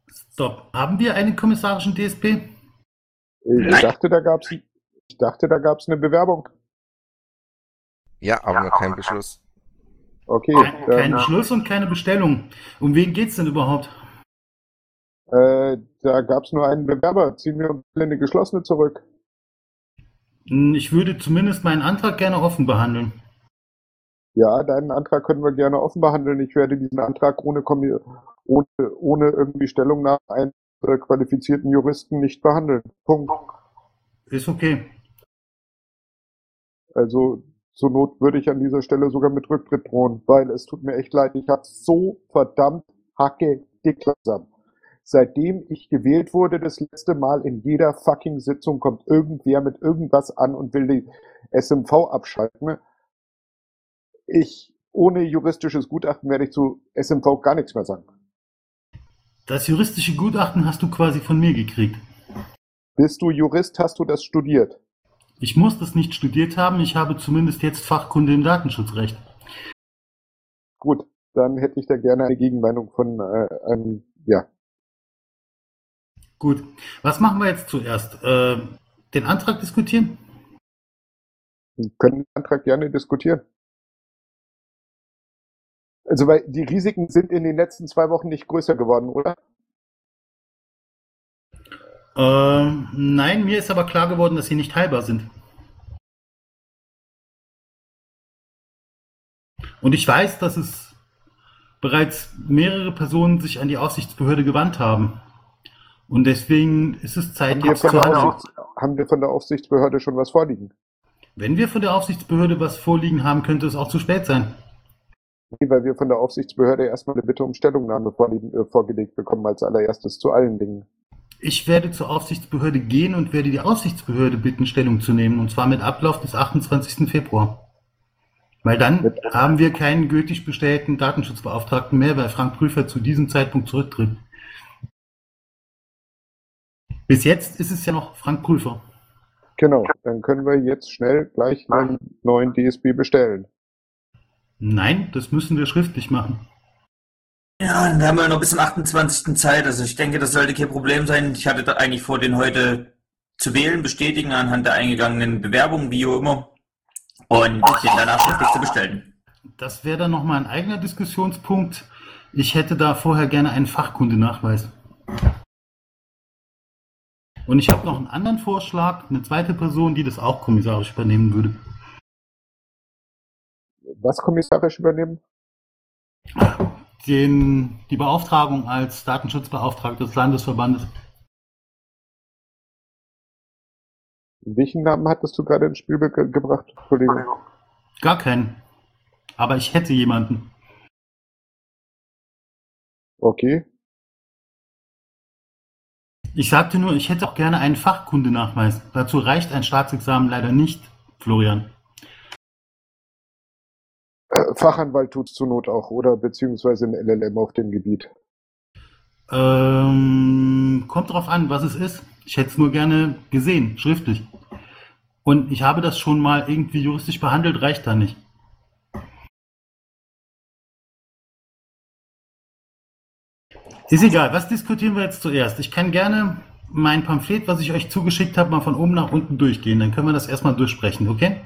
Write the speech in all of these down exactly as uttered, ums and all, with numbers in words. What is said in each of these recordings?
Stopp. Haben wir einen kommissarischen D S P? Ich dachte, da gab's, ich dachte, da gab's eine Bewerbung. Ja, aber noch kein Beschluss. Okay. Kein, dann, kein Beschluss und keine Bestellung. Um wen geht's denn überhaupt? Äh, da gab's nur einen Bewerber. Ziehen wir uns in eine geschlossene zurück. Ich würde zumindest meinen Antrag gerne offen behandeln. Ja, deinen Antrag können wir gerne offen behandeln. Ich werde diesen Antrag ohne, Kommi- ohne, ohne irgendwie Stellungnahme eines äh, qualifizierten Juristen nicht behandeln. Punkt. Ist okay. Also zur Not würde ich an dieser Stelle sogar mit Rücktritt drohen, weil es tut mir echt leid, ich habe so verdammt hacke dick langsam. Seitdem ich gewählt wurde, das letzte Mal in jeder fucking Sitzung kommt irgendwer mit irgendwas an und will die S M V abschalten. Ich, ohne juristisches Gutachten werde ich zu S M V gar nichts mehr sagen. Das juristische Gutachten hast du quasi von mir gekriegt. Bist du Jurist, hast du das studiert? Ich muss das nicht studiert haben, ich habe zumindest jetzt Fachkunde im Datenschutzrecht. Gut, dann hätte ich da gerne eine Gegenmeinung von äh, einem, ja. Gut, was machen wir jetzt zuerst? Äh, den Antrag diskutieren? Wir können den Antrag gerne diskutieren. Also, weil die Risiken sind in den letzten zwei Wochen nicht größer geworden, oder? Äh, nein, mir ist aber klar geworden, dass sie nicht heilbar sind. Und ich weiß, dass es bereits mehrere Personen sich an die Aufsichtsbehörde gewandt haben. Und deswegen ist es Zeit, Haben wir, jetzt von zu der handeln. Aufsichts- haben wir von der Aufsichtsbehörde schon was vorliegen? Wenn wir von der Aufsichtsbehörde was vorliegen haben, könnte es auch zu spät sein. Nee, weil wir von der Aufsichtsbehörde erstmal eine Bitte um Stellungnahme vorliegen, äh, vorgelegt bekommen als allererstes zu allen Dingen. Ich werde zur Aufsichtsbehörde gehen und werde die Aufsichtsbehörde bitten, Stellung zu nehmen. Und zwar mit Ablauf des achtundzwanzigsten Februar. Weil dann Mit- haben wir keinen gültig bestellten Datenschutzbeauftragten mehr, weil Frank Prüfer zu diesem Zeitpunkt zurücktritt. Bis jetzt ist es ja noch Frank Prüfer. Genau, dann können wir jetzt schnell gleich einen neuen D S B bestellen. Nein, das müssen wir schriftlich machen. Ja, dann haben wir noch bis zum achtundzwanzigsten Zeit. Also ich denke, das sollte kein Problem sein. Ich hatte da eigentlich vor, den heute zu wählen, bestätigen anhand der eingegangenen Bewerbungen, wie auch immer. Und den danach schriftlich zu bestellen. Das wäre dann nochmal ein eigener Diskussionspunkt. Ich hätte da vorher gerne einen Fachkundenachweis. Und ich habe noch einen anderen Vorschlag, eine zweite Person, die das auch kommissarisch übernehmen würde. Was kommissarisch übernehmen? Den, die Beauftragung als Datenschutzbeauftragter des Landesverbandes. Welchen Namen hattest du gerade ins Spiel ge gebracht, Kollege? Gar keinen. Aber ich hätte jemanden. Okay. Ich sagte nur, ich hätte auch gerne einen Fachkundenachweis. Dazu reicht ein Staatsexamen leider nicht, Florian. Äh, Fachanwalt tut's zur Not auch, oder beziehungsweise ein L L M auf dem Gebiet. Ähm, kommt drauf an, was es ist. Ich hätte es nur gerne gesehen, schriftlich. Und ich habe das schon mal irgendwie juristisch behandelt, reicht da nicht. Ist egal, was diskutieren wir jetzt zuerst? Ich kann gerne mein Pamphlet, was ich euch zugeschickt habe, mal von oben nach unten durchgehen. Dann können wir das erstmal durchsprechen, okay?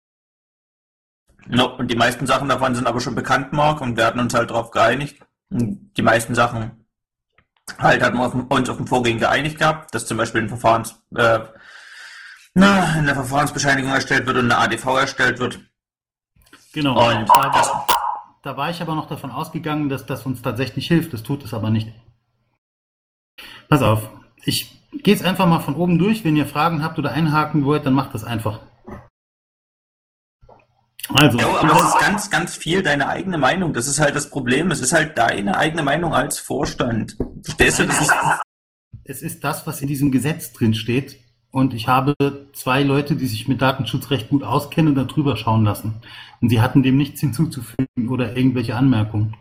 No, und die meisten Sachen davon sind aber schon bekannt, Marc, und wir hatten uns halt darauf geeinigt. Und die meisten Sachen halt hatten wir auf, uns auf dem Vorgehen geeinigt gehabt, dass zum Beispiel ein Verfahrens, äh, na, eine Verfahrensbescheinigung erstellt wird und eine A D V erstellt wird. Genau. Und da, das, da war ich aber noch davon ausgegangen, dass das uns tatsächlich hilft. Das tut es aber nicht. Pass auf, ich gehe jetzt einfach mal von oben durch. Wenn ihr Fragen habt oder einhaken wollt, dann macht das einfach. Also, ja, aber es ist ganz, ganz viel deine eigene Meinung. Das ist halt das Problem. Es ist halt deine eigene Meinung als Vorstand. Verstehst du? Das ist, es ist das, was in diesem Gesetz drin steht. Und ich habe zwei Leute, die sich mit Datenschutzrecht gut auskennen und darüber schauen lassen. Und sie hatten dem nichts hinzuzufügen oder irgendwelche Anmerkungen.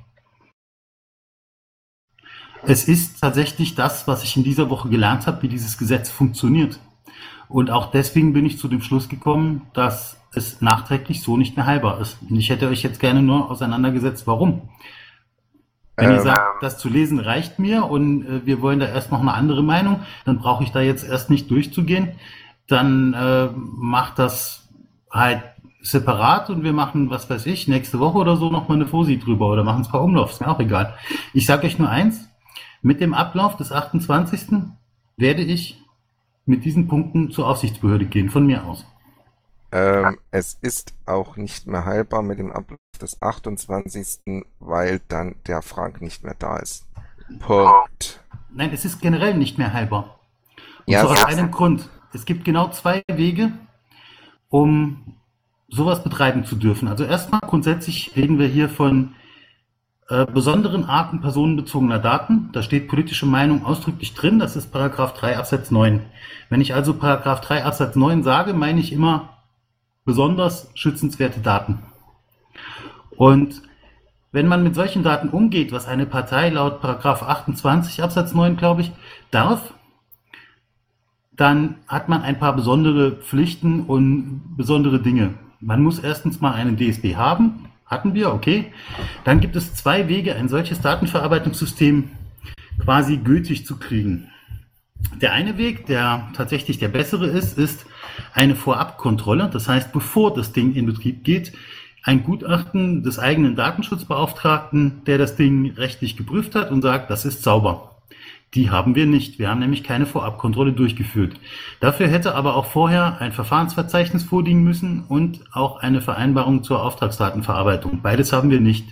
Es ist tatsächlich das, was ich in dieser Woche gelernt habe, wie dieses Gesetz funktioniert. Und auch deswegen bin ich zu dem Schluss gekommen, dass es nachträglich so nicht mehr heilbar ist. Und ich hätte euch jetzt gerne nur auseinandergesetzt, warum. Wenn ihr Ähm, sagt, das zu lesen reicht mir und äh, wir wollen da erst noch eine andere Meinung, dann brauche ich da jetzt erst nicht durchzugehen. Dann äh, macht das halt separat und wir machen, was weiß ich, nächste Woche oder so nochmal eine Fosi drüber oder machen es per Umlauf, ist mir auch egal. Ich sage euch nur eins, mit dem Ablauf des achtundzwanzigsten werde ich mit diesen Punkten zur Aufsichtsbehörde gehen, von mir aus. Ähm, es ist auch nicht mehr heilbar mit dem Ablauf des achtundzwanzigsten, weil dann der Frank nicht mehr da ist. Punkt. Nein, es ist generell nicht mehr heilbar. Und Ja, zwar aus so- einem Grund. Es gibt genau zwei Wege, um sowas betreiben zu dürfen. Also erstmal grundsätzlich reden wir hier von äh, besonderen Arten personenbezogener Daten. Da steht politische Meinung ausdrücklich drin. Das ist Paragraph drei Absatz neun. Wenn ich also Paragraph drei Absatz neun sage, meine ich immer besonders schützenswerte Daten. Und wenn man mit solchen Daten umgeht, was eine Partei laut Paragraph achtundzwanzig Absatz neun, glaube ich, darf, dann hat man ein paar besondere Pflichten und besondere Dinge. Man muss erstens mal einen D S B haben, hatten wir, okay. Dann gibt es zwei Wege, ein solches Datenverarbeitungssystem quasi gültig zu kriegen. Der eine Weg, der tatsächlich der bessere ist, ist eine Vorabkontrolle. Das heißt, bevor das Ding in Betrieb geht, ein Gutachten des eigenen Datenschutzbeauftragten, der das Ding rechtlich geprüft hat und sagt, das ist sauber. Die haben wir nicht. Wir haben nämlich keine Vorabkontrolle durchgeführt. Dafür hätte aber auch vorher ein Verfahrensverzeichnis vorliegen müssen und auch eine Vereinbarung zur Auftragsdatenverarbeitung. Beides haben wir nicht.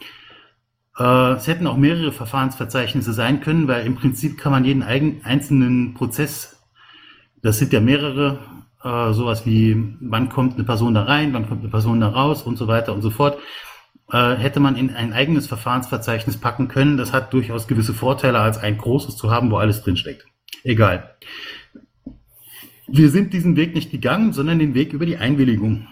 Äh, es hätten auch mehrere Verfahrensverzeichnisse sein können, weil im Prinzip kann man jeden eigen, einzelnen Prozess, das sind ja mehrere, äh, sowas wie, wann kommt eine Person da rein, wann kommt eine Person da raus und so weiter und so fort, äh, hätte man in ein eigenes Verfahrensverzeichnis packen können. Das hat durchaus gewisse Vorteile, als ein großes zu haben, wo alles drinsteckt. Egal. Wir sind diesen Weg nicht gegangen, sondern den Weg über die Einwilligung.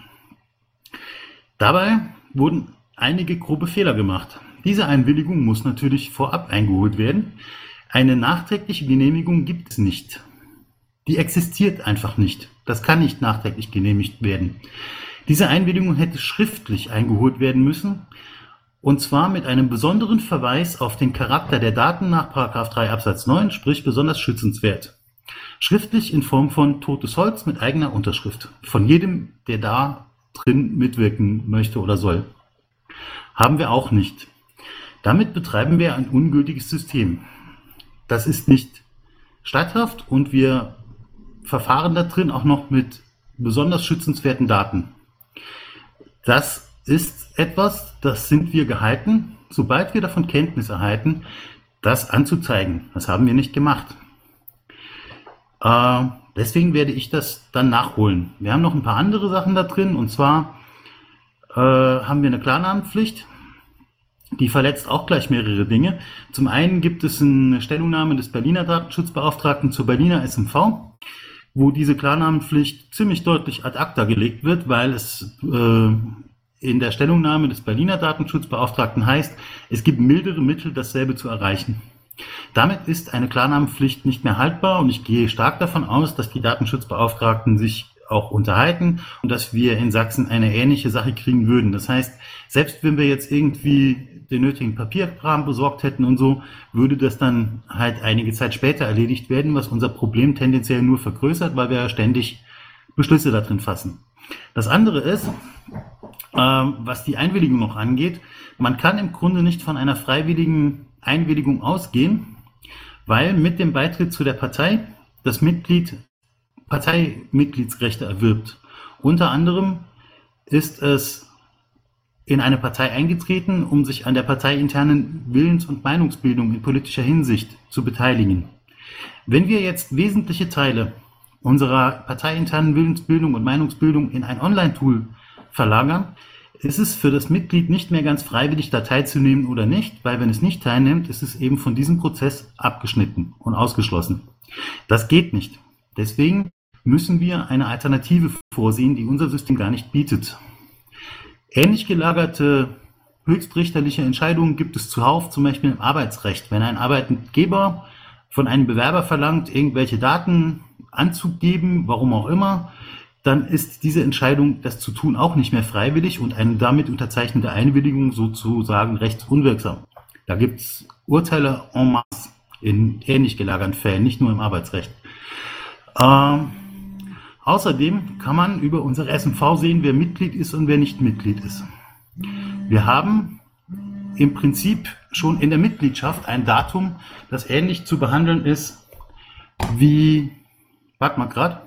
Dabei wurden einige grobe Fehler gemacht. Diese Einwilligung muss natürlich vorab eingeholt werden. Eine nachträgliche Genehmigung gibt es nicht. Die existiert einfach nicht. Das kann nicht nachträglich genehmigt werden. Diese Einwilligung hätte schriftlich eingeholt werden müssen, und zwar mit einem besonderen Verweis auf den Charakter der Daten nach Paragraph drei Absatz neun, sprich besonders schützenswert. Schriftlich in Form von totes Holz mit eigener Unterschrift. Von jedem, der da drin mitwirken möchte oder soll. Haben wir auch nicht. Damit betreiben wir ein ungültiges System. Das ist nicht statthaft und wir verfahren da drin auch noch mit besonders schützenswerten Daten. Das ist etwas, das sind wir gehalten, sobald wir davon Kenntnis erhalten, das anzuzeigen. Das haben wir nicht gemacht. Äh, deswegen werde ich das dann nachholen. Wir haben noch ein paar andere Sachen da drin, und zwar äh, haben wir eine Klarnamenpflicht. Die verletzt auch gleich mehrere Dinge. Zum einen gibt es eine Stellungnahme des Berliner Datenschutzbeauftragten zur Berliner S M V, wo diese Klarnamenpflicht ziemlich deutlich ad acta gelegt wird, weil es äh, in der Stellungnahme des Berliner Datenschutzbeauftragten heißt, es gibt mildere Mittel, dasselbe zu erreichen. Damit ist eine Klarnamenpflicht nicht mehr haltbar, und ich gehe stark davon aus, dass die Datenschutzbeauftragten sich auch unterhalten und dass wir in Sachsen eine ähnliche Sache kriegen würden. Das heißt, selbst wenn wir jetzt irgendwie den nötigen Papierkram besorgt hätten und so, würde das dann halt einige Zeit später erledigt werden, was unser Problem tendenziell nur vergrößert, weil wir ja ständig Beschlüsse da drin fassen. Das andere ist, ähm, was die Einwilligung noch angeht, man kann im Grunde nicht von einer freiwilligen Einwilligung ausgehen, weil mit dem Beitritt zu der Partei das Mitglied Parteimitgliedsrechte erwirbt. Unter anderem ist es in eine Partei eingetreten, um sich an der parteiinternen Willens- und Meinungsbildung in politischer Hinsicht zu beteiligen. Wenn wir jetzt wesentliche Teile unserer parteiinternen Willensbildung und Meinungsbildung in ein Online-Tool verlagern, ist es für das Mitglied nicht mehr ganz freiwillig, da teilzunehmen oder nicht, weil wenn es nicht teilnimmt, ist es eben von diesem Prozess abgeschnitten und ausgeschlossen. Das geht nicht. Deswegen müssen wir eine Alternative vorsehen, die unser System gar nicht bietet. Ähnlich gelagerte höchstrichterliche Entscheidungen gibt es zuhauf, zum Beispiel im Arbeitsrecht. Wenn ein Arbeitgeber von einem Bewerber verlangt, irgendwelche Daten anzugeben, warum auch immer, dann ist diese Entscheidung, das zu tun, auch nicht mehr freiwillig und eine damit unterzeichnete Einwilligung sozusagen rechtsunwirksam. Da gibt es Urteile en masse in ähnlich gelagerten Fällen, nicht nur im Arbeitsrecht. Ähm, außerdem kann man über unsere S M V sehen, wer Mitglied ist und wer nicht Mitglied ist. Wir haben im Prinzip schon in der Mitgliedschaft ein Datum, das ähnlich zu behandeln ist wie, warte mal grad.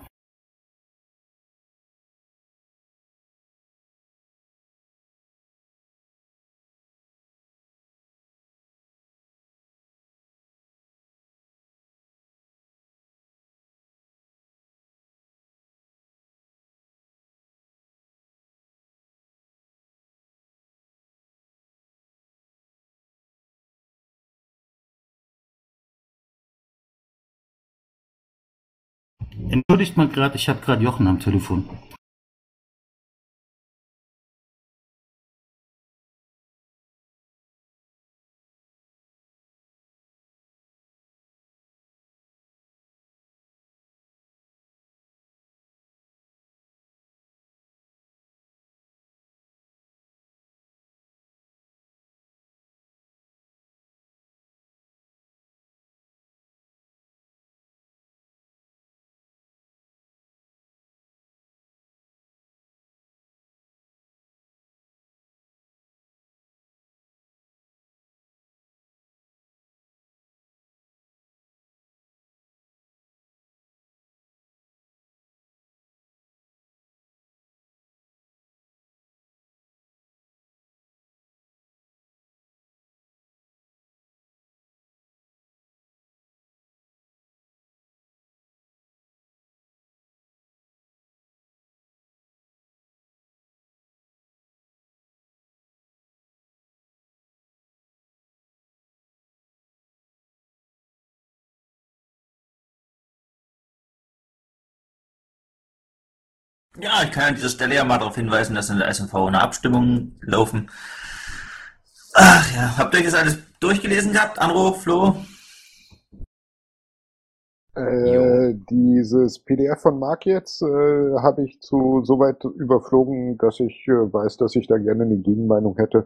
Entschuldigt mal gerade, ich habe gerade Jochen am Telefon. Ja, ich kann an dieser Stelle ja mal darauf hinweisen, dass in der S M V eine Abstimmung laufen. Ach ja, habt ihr das alles durchgelesen gehabt? Anruf, Flo? Äh, dieses P D F von Marc jetzt äh, habe ich zu so weit überflogen, dass ich äh, weiß, dass ich da gerne eine Gegenmeinung hätte.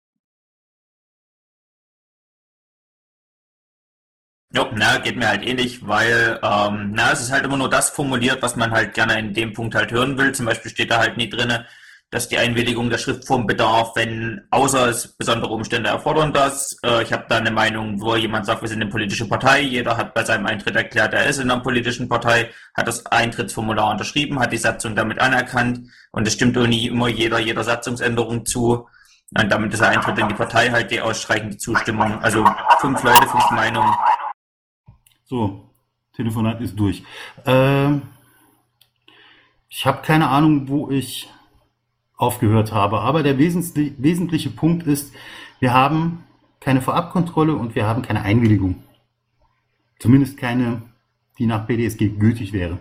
Jo, na, geht mir halt ähnlich, weil, ähm, na, es ist halt immer nur das formuliert, was man halt gerne in dem Punkt halt hören will. Zum Beispiel steht da halt nie drinne, dass die Einwilligung der Schriftform bedarf, wenn, außer es besondere Umstände erfordern das. Äh, ich habe da eine Meinung, wo jemand sagt, wir sind eine politische Partei. Jeder hat bei seinem Eintritt erklärt, er ist in einer politischen Partei, hat das Eintrittsformular unterschrieben, hat die Satzung damit anerkannt und es stimmt auch nie immer jeder jeder Satzungsänderung zu. Und damit ist der Eintritt in die Partei halt die ausstreichende Zustimmung. Also fünf Leute, fünf Meinungen. So, Telefonat ist durch. Ähm, ich habe keine Ahnung, wo ich aufgehört habe, aber der wesentlich, wesentliche Punkt ist, wir haben keine Vorabkontrolle und wir haben keine Einwilligung. Zumindest keine, die nach B D S G gültig wäre.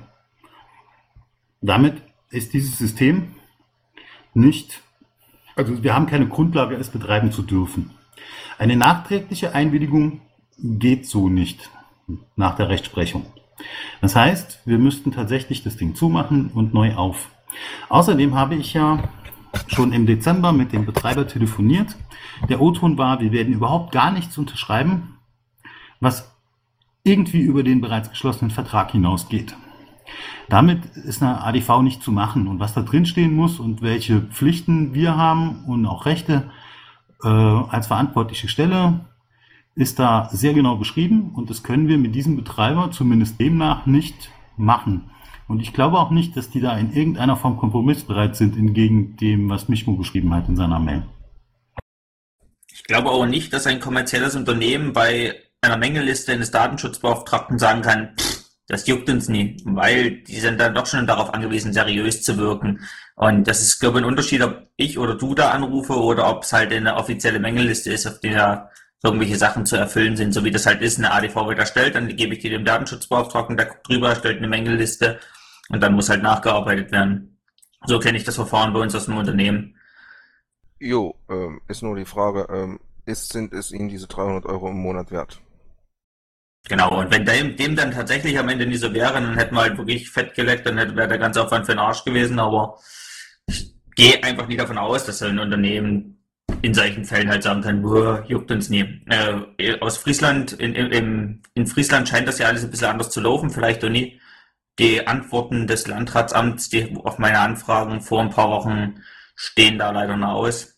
Damit ist dieses System nicht, also wir haben keine Grundlage, es betreiben zu dürfen. Eine nachträgliche Einwilligung geht so nicht nach der Rechtsprechung. Das heißt, wir müssten tatsächlich das Ding zumachen und neu auf. Außerdem habe ich ja schon im Dezember mit dem Betreiber telefoniert. Der O-Ton war, wir werden überhaupt gar nichts unterschreiben, was irgendwie über den bereits geschlossenen Vertrag hinausgeht. Damit ist eine A D V nicht zu machen. Und was da drin stehen muss und welche Pflichten wir haben und auch Rechte äh, als verantwortliche Stelle, ist da sehr genau beschrieben und das können wir mit diesem Betreiber zumindest demnach nicht machen. Und ich glaube auch nicht, dass die da in irgendeiner Form kompromissbereit sind, entgegen dem, was Michmo geschrieben hat in seiner Mail. Ich glaube auch nicht, dass ein kommerzielles Unternehmen bei einer Mängelliste eines Datenschutzbeauftragten sagen kann, pff, das juckt uns nie, weil die sind dann doch schon darauf angewiesen, seriös zu wirken. Und das ist, glaube ich, ein Unterschied, ob ich oder du da anrufe oder ob es halt eine offizielle Mängelliste ist, auf der irgendwelche Sachen zu erfüllen sind, so wie das halt ist. Eine A D V wird erstellt, dann gebe ich die dem Datenschutzbeauftragten, der guckt drüber, erstellt eine Mängelliste und dann muss halt nachgearbeitet werden. So kenne ich das Verfahren bei uns aus dem Unternehmen. Jo, ähm, ist nur die Frage, ähm, ist, sind es Ihnen diese dreihundert Euro im Monat wert? Genau, und wenn dem, dem dann tatsächlich am Ende nie so wäre, dann hätten wir halt wirklich fett geleckt, dann wäre der ganze Aufwand für den Arsch gewesen, aber ich gehe einfach nie davon aus, dass so ein Unternehmen in solchen Fällen halt sagen kann, boah, juckt uns nie. Äh, aus Friesland, in, in, in Friesland scheint das ja alles ein bisschen anders zu laufen, vielleicht auch nie. Die Antworten des Landratsamts, die auf meine Anfragen vor ein paar Wochen stehen da leider noch aus.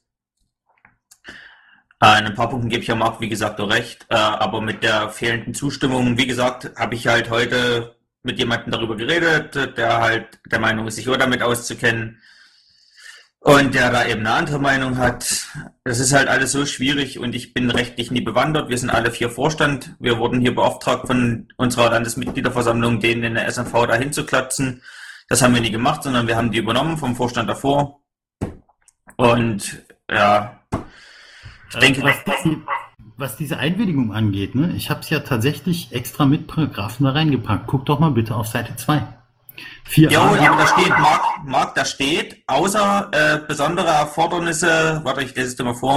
Äh, in ein paar Punkten gebe ich ja Marc, wie gesagt, auch recht, äh, aber mit der fehlenden Zustimmung, wie gesagt, habe ich halt heute mit jemandem darüber geredet, der halt der Meinung ist, sich auch damit auszukennen und der da eben eine andere Meinung hat. Das ist halt alles so schwierig und ich bin rechtlich nie bewandert. Wir sind alle vier Vorstand. Wir wurden hier beauftragt von unserer Landesmitgliederversammlung, denen in der S M V da hinzuklatzen. Das haben wir nie gemacht, sondern wir haben die übernommen vom Vorstand davor. Und ja, ich denke, was, die, was diese Einwilligung angeht, ne, ich habe es ja tatsächlich extra mit Paragraphen da reingepackt. Guck doch mal bitte auf Seite zwei. Ja, aber da steht, Marc, Marc, da steht, außer äh, besondere Erfordernisse, warte, ich lese es dir mal vor.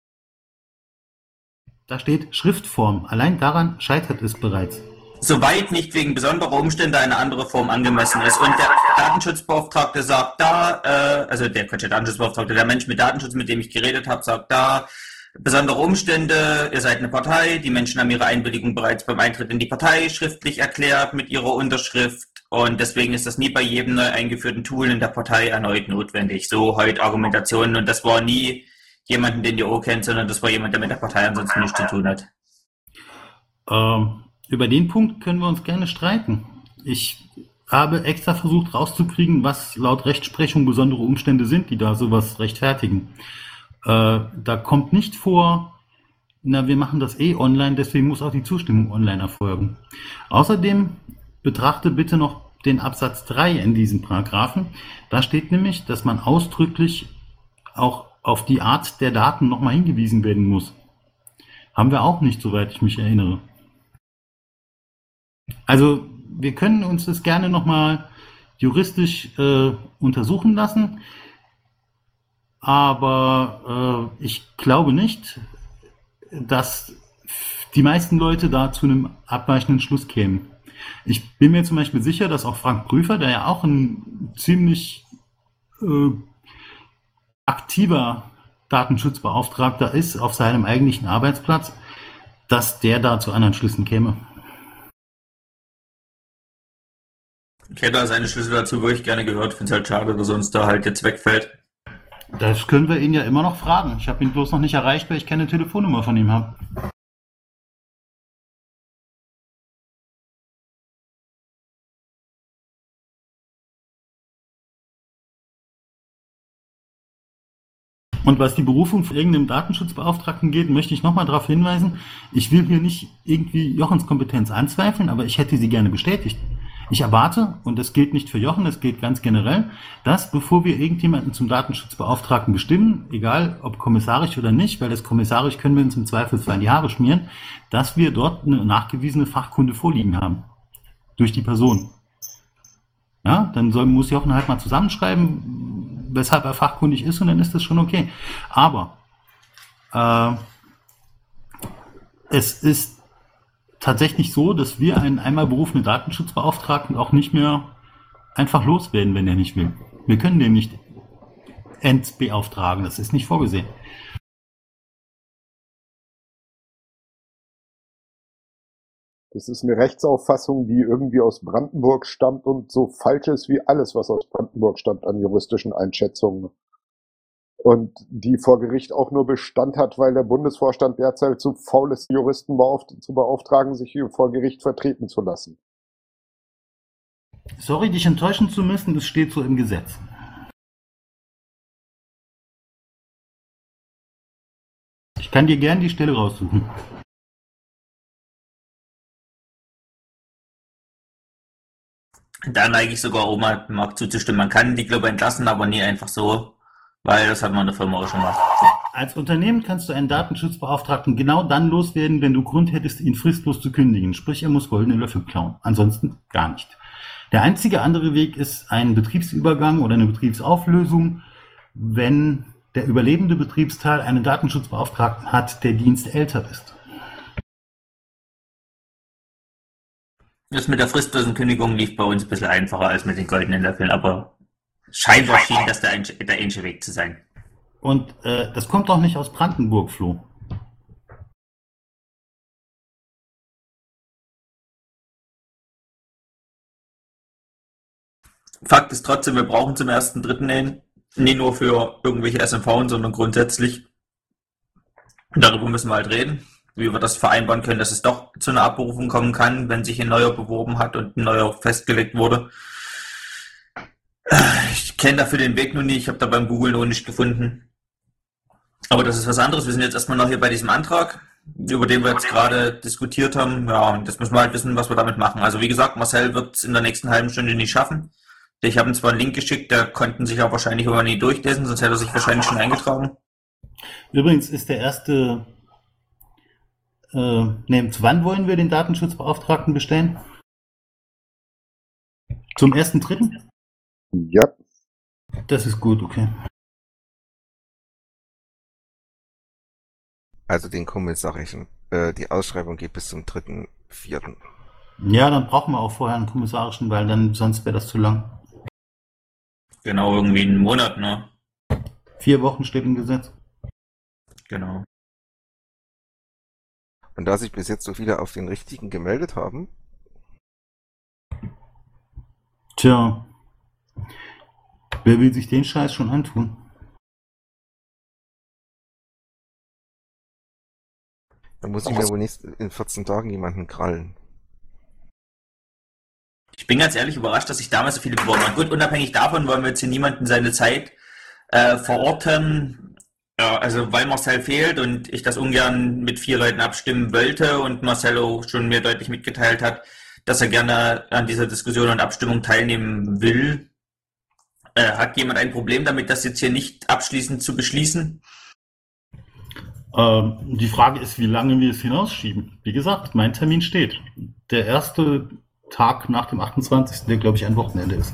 Da steht Schriftform. Allein daran scheitert es bereits. Soweit nicht wegen besonderer Umstände eine andere Form angemessen ist. Und der Datenschutzbeauftragte sagt da, äh, also der Quatsch, der Datenschutzbeauftragte, der Mensch mit Datenschutz, mit dem ich geredet habe, sagt da, besondere Umstände, ihr seid eine Partei, die Menschen haben ihre Einwilligung bereits beim Eintritt in die Partei schriftlich erklärt mit ihrer Unterschrift und deswegen ist das nie bei jedem neu eingeführten Tool in der Partei erneut notwendig. So heute Argumentationen und das war nie jemanden, den ihr auch kennt, sondern das war jemand, der mit der Partei ansonsten nichts zu tun hat. Ähm, über den Punkt können wir uns gerne streiten. Ich habe extra versucht rauszukriegen, was laut Rechtsprechung besondere Umstände sind, die da sowas rechtfertigen. Äh, da kommt nicht vor, na, wir machen das eh online, deswegen muss auch die Zustimmung online erfolgen. Außerdem betrachte bitte noch den Absatz drei in diesem Paragraphen. Da steht nämlich, dass man ausdrücklich auch auf die Art der Daten nochmal hingewiesen werden muss. Haben wir auch nicht, soweit ich mich erinnere. Also wir können uns das gerne nochmal juristisch äh, untersuchen lassen. Aber äh, ich glaube nicht, dass die meisten Leute da zu einem abweichenden Schluss kämen. Ich bin mir zum Beispiel sicher, dass auch Frank Prüfer, der ja auch ein ziemlich äh, aktiver Datenschutzbeauftragter ist auf seinem eigentlichen Arbeitsplatz, dass der da zu anderen Schlüssen käme. Ich hätte seine Schlüsse dazu wirklich gerne gehört. Finde es halt schade, dass uns da halt jetzt wegfällt. Das können wir ihn ja immer noch fragen. Ich habe ihn bloß noch nicht erreicht, weil ich keine Telefonnummer von ihm habe. Und was die Berufung von irgendeinem Datenschutzbeauftragten geht, möchte ich nochmal darauf hinweisen, ich will hier nicht irgendwie Jochens Kompetenz anzweifeln, aber ich hätte sie gerne bestätigt. Ich erwarte, und das gilt nicht für Jochen, das gilt ganz generell, dass bevor wir irgendjemanden zum Datenschutzbeauftragten bestimmen, egal ob kommissarisch oder nicht, weil das kommissarisch können wir uns im Zweifelsfall in die Haare schmieren, dass wir dort eine nachgewiesene Fachkunde vorliegen haben. Durch die Person. Ja, dann soll, muss Jochen halt mal zusammenschreiben, weshalb er fachkundig ist und dann ist das schon okay. Aber äh, es ist tatsächlich so, dass wir einen einmal berufenen Datenschutzbeauftragten auch nicht mehr einfach loswerden, wenn er nicht will. Wir können den nicht entbeauftragen, das ist nicht vorgesehen. Das ist eine Rechtsauffassung, die irgendwie aus Brandenburg stammt und so falsch ist wie alles, was aus Brandenburg stammt an juristischen Einschätzungen. Und die vor Gericht auch nur Bestand hat, weil der Bundesvorstand derzeit zu faul ist, Juristen beauft- zu beauftragen, sich hier vor Gericht vertreten zu lassen. Sorry, dich enttäuschen zu müssen, das steht so im Gesetz. Ich kann dir gern die Stelle raussuchen. Da neige ich sogar Oma Marc zuzustimmen. Man kann die, glaube ich, entlassen, aber nie einfach so, weil das hat man in der Firma auch schon gemacht. Als Unternehmen kannst du einen Datenschutzbeauftragten genau dann loswerden, wenn du Grund hättest, ihn fristlos zu kündigen. Sprich, er muss goldene Löffel klauen. Ansonsten gar nicht. Der einzige andere Weg ist ein Betriebsübergang oder eine Betriebsauflösung, wenn der überlebende Betriebsteil einen Datenschutzbeauftragten hat, der dienstälter ist. Das mit der fristlosen Kündigung lief bei uns ein bisschen einfacher als mit den goldenen Löffeln, aber scheinbar schien das der, der ähnliche Weg zu sein. Und äh, das kommt doch nicht aus Brandenburg, Flo. Fakt ist trotzdem, wir brauchen zum ersten Dritten den, nicht nur für irgendwelche S M V, sondern grundsätzlich. Darüber müssen wir halt reden, wie wir das vereinbaren können, dass es doch zu einer Abberufung kommen kann, wenn sich ein neuer beworben hat und ein neuer festgelegt wurde. Ich kenne dafür den Weg noch nicht, ich habe da beim Googlen noch nicht gefunden. Aber das ist was anderes. Wir sind jetzt erstmal noch hier bei diesem Antrag, über den wir jetzt gerade diskutiert haben. Ja, und das müssen wir halt wissen, was wir damit machen. Also wie gesagt, Marcel wird es in der nächsten halben Stunde nicht schaffen. Ich habe ihm zwar einen Link geschickt, der konnten sich auch wahrscheinlich aber nie durchlesen, sonst hätte er sich wahrscheinlich schon eingetragen. Übrigens ist der erste, äh, nehmt, wann wollen wir den Datenschutzbeauftragten bestellen? Zum ersten Dritten? Ja, Das ist gut, okay. Also den kommissarischen, äh, die Ausschreibung geht bis zum dritten vierten Ja, dann brauchen wir auch vorher einen kommissarischen, weil dann sonst wäre das zu lang. Genau, irgendwie einen Monat, ne? Vier Wochen steht im Gesetz. Genau. Und da sich bis jetzt so viele auf den richtigen gemeldet haben, Tja, wer will sich den Scheiß schon antun? dann muss ich mir wohl nicht in vierzehn Tagen jemanden krallen. Ich bin ganz ehrlich überrascht, dass sich damals so viele beworben haben. Gut, unabhängig davon wollen wir jetzt hier niemanden seine Zeit äh, verorten. Ja, also weil Marcel fehlt und ich das ungern mit vier Leuten abstimmen wollte und Marcelo schon mir deutlich mitgeteilt hat, dass er gerne an dieser Diskussion und Abstimmung teilnehmen will. Äh, hat jemand ein Problem damit, das jetzt hier nicht abschließend zu beschließen? Ähm, die Frage ist, wie lange wir es hinausschieben. Wie gesagt, mein Termin steht. Der erste Tag nach dem achtundzwanzigsten, der glaube ich ein Wochenende ist.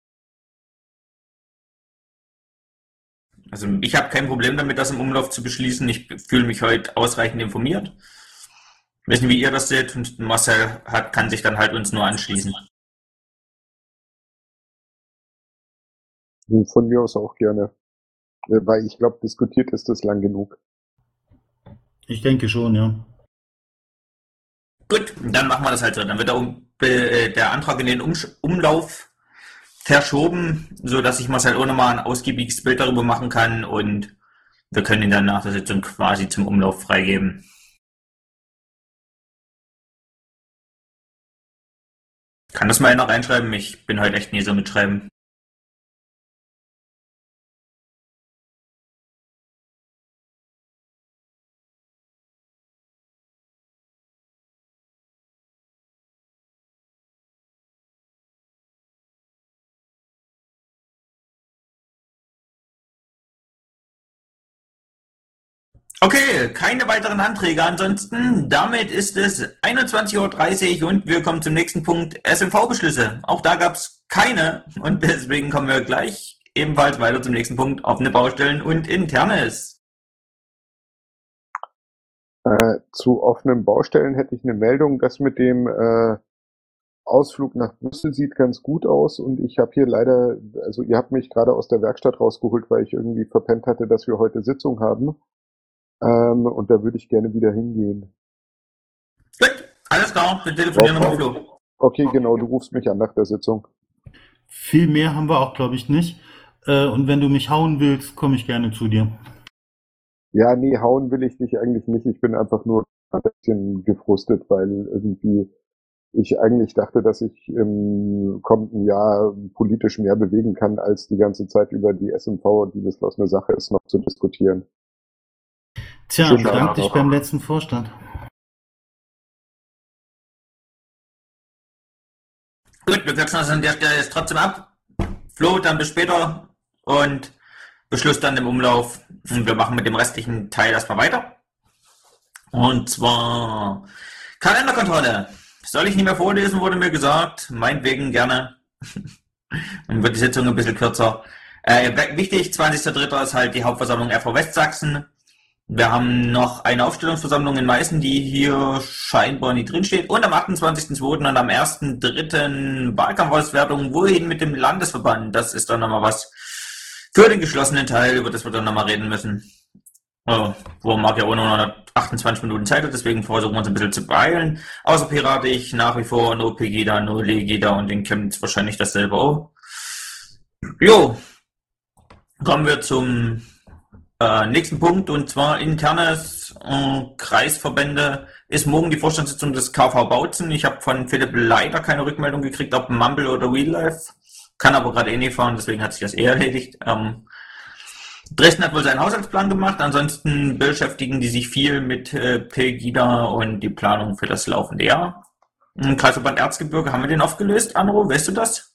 Also ich habe kein Problem damit, das im Umlauf zu beschließen. Ich fühle mich heute ausreichend informiert. Ich weiß nicht, wie ihr das seht, und Marcel hat, kann sich dann halt uns nur anschließen. von mir aus auch gerne. Äh, Weil ich glaube, diskutiert ist das lang genug. Ich denke schon, ja. Gut, dann machen wir das halt so. Dann wird der, um, äh, der Antrag in den Umsch- Umlauf verschoben, so dass ich Marcel auch nochmal ein ausgiebiges Bild darüber machen kann und wir können ihn dann nach der Sitzung quasi zum Umlauf freigeben. Kann das mal einer reinschreiben? Ich bin heute echt nie so mitschreiben. Okay, keine weiteren Anträge ansonsten. Damit ist es einundzwanzig Uhr dreißig und wir kommen zum nächsten Punkt, S M V-Beschlüsse. Auch da gab es keine und deswegen kommen wir gleich ebenfalls weiter zum nächsten Punkt, offene Baustellen und Internes. Äh, zu offenen Baustellen hätte ich eine Meldung, das mit dem äh, Ausflug nach Brüssel sieht ganz gut aus und ich habe hier leider, also ihr habt mich gerade aus der Werkstatt rausgeholt, weil ich irgendwie verpennt hatte, dass wir heute Sitzung haben. Ähm, und da würde ich gerne wieder hingehen. Gut, alles klar, wir telefonieren nochmal, Flo. Okay, genau, du rufst mich an nach der Sitzung. Viel mehr haben wir auch, glaube ich, nicht. Äh, und wenn du mich hauen willst, komme ich gerne zu dir. Ja, nee, hauen will ich dich eigentlich nicht. Ich bin einfach nur ein bisschen gefrustet, weil irgendwie ich eigentlich dachte, dass ich im kommenden Jahr politisch mehr bewegen kann, als die ganze Zeit über die S M V und die beschlossene Sache ist, noch zu diskutieren. Tja, Schönen bedank Abend dich noch. beim letzten Vorstand. Gut, wir kürzen das an der Stelle jetzt trotzdem ab. Flo, dann bis später und Beschluss dann im Umlauf. Und wir machen mit dem restlichen Teil erstmal weiter. Und zwar Kalenderkontrolle. Soll ich nicht mehr vorlesen, wurde mir gesagt. Meinetwegen gerne. Dann wird die Sitzung ein bisschen kürzer. Äh, wichtig, zwanzigster dritter ist halt die Hauptversammlung R V Westsachsen. Wir haben noch eine Aufstellungsversammlung in Meißen, die hier scheinbar nicht drinsteht. Und am achtundzwanzigsten zweiten und am ersten dritten Wahlkampfauswertung. Wohin mit dem Landesverband? Das ist dann nochmal was Für den geschlossenen Teil, über das wir dann nochmal reden müssen, oh, wo Marc ja auch nur noch achtundzwanzig Minuten Zeit hat, deswegen versuchen wir uns ein bisschen zu beeilen. Außer Piratig nach wie vor no Pegida, no Legida und in Chemnitz wahrscheinlich dasselbe auch. Jo, kommen wir zum äh, nächsten Punkt, und zwar internes äh, Kreisverbände. Ist morgen die Vorstandssitzung des K V Bautzen. Ich habe von Philipp leider keine Rückmeldung gekriegt, ob Mumble oder Real Life. Kann aber gerade eh nicht fahren, deswegen hat sich das eh erledigt. Ähm, Dresden hat wohl seinen Haushaltsplan gemacht. Ansonsten beschäftigen die sich viel mit äh, Pegida und die Planung für das laufende Jahr. Im Kreisverband Erzgebirge haben wir den aufgelöst. Anro, weißt du das?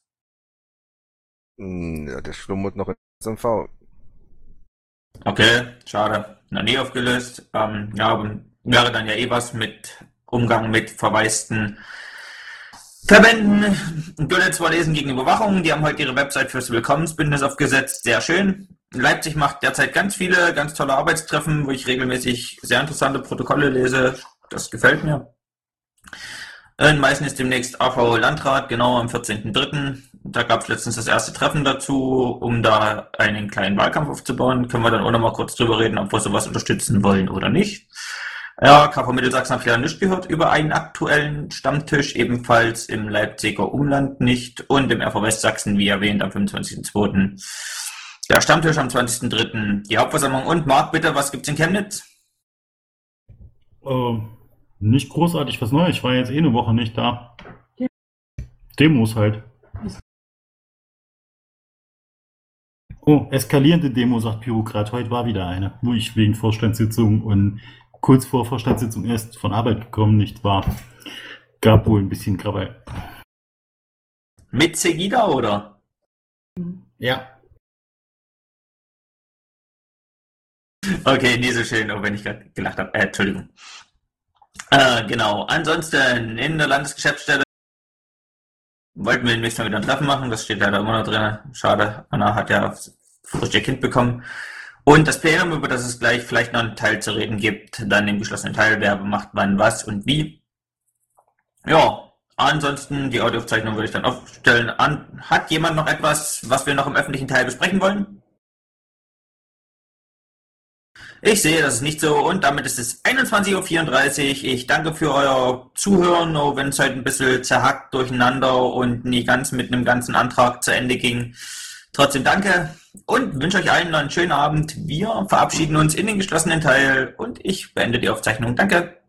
Ja, der schlummert noch in S M V. Okay, schade. Noch nie aufgelöst. Ähm, ja, aber wäre dann ja eh was mit Umgang mit verwaisten Verbänden. Görlitz war lesen gegen Überwachung. Die haben heute ihre Website fürs Willkommensbündnis aufgesetzt. Sehr schön. Leipzig macht derzeit ganz viele, ganz tolle Arbeitstreffen, wo ich regelmäßig sehr interessante Protokolle lese. Das gefällt mir. In Meißen ist demnächst A V Landrat, genau am vierzehnten dritten Da gab es letztens das erste Treffen dazu, um da einen kleinen Wahlkampf aufzubauen. Können wir dann auch noch mal kurz drüber reden, ob wir sowas unterstützen wollen oder nicht. Ja, K V Mittelsachsen habe ich ja nicht gehört über einen aktuellen Stammtisch, ebenfalls im Leipziger Umland nicht und im R V Westsachsen, wie erwähnt, am fünfundzwanzigsten zweiten Der Stammtisch am zwanzigsten dritten Die Hauptversammlung. Und Marc, bitte, was gibt's in Chemnitz? Äh, nicht großartig was Neues. Ich war jetzt eh eine Woche nicht da. Demos halt. Oh, eskalierende Demo, sagt Bürokrat. Heute war wieder eine, wo ich wegen Vorstandssitzung und kurz vor Vorstandssitzung erst von Arbeit gekommen nicht war. Gab wohl ein bisschen Krawall. Mit Segida, oder? Ja. Okay, nie so schön, auch wenn ich gerade gelacht habe. Äh, Entschuldigung. Äh, genau. Ansonsten in der Landesgeschäftsstelle wollten wir demnächst mal wieder ein Treffen machen. Das steht leider immer noch drin. Schade. Anna hat ja frisch ihr Kind bekommen. Und das Plenum, über das es gleich vielleicht noch einen Teil zu reden gibt, dann im geschlossenen Teil, wer macht wann was und wie. Ja, ansonsten die Audioaufzeichnung würde ich dann aufstellen. An, hat jemand noch etwas, was wir noch im öffentlichen Teil besprechen wollen? Ich sehe, das ist nicht so, und damit ist es einundzwanzig Uhr vierunddreißig. Ich danke für euer Zuhören, auch wenn es halt ein bisschen zerhackt durcheinander und nie ganz mit einem ganzen Antrag zu Ende ging. Trotzdem danke und wünsche euch allen noch einen schönen Abend. Wir verabschieden uns in den geschlossenen Teil und ich beende die Aufzeichnung. Danke.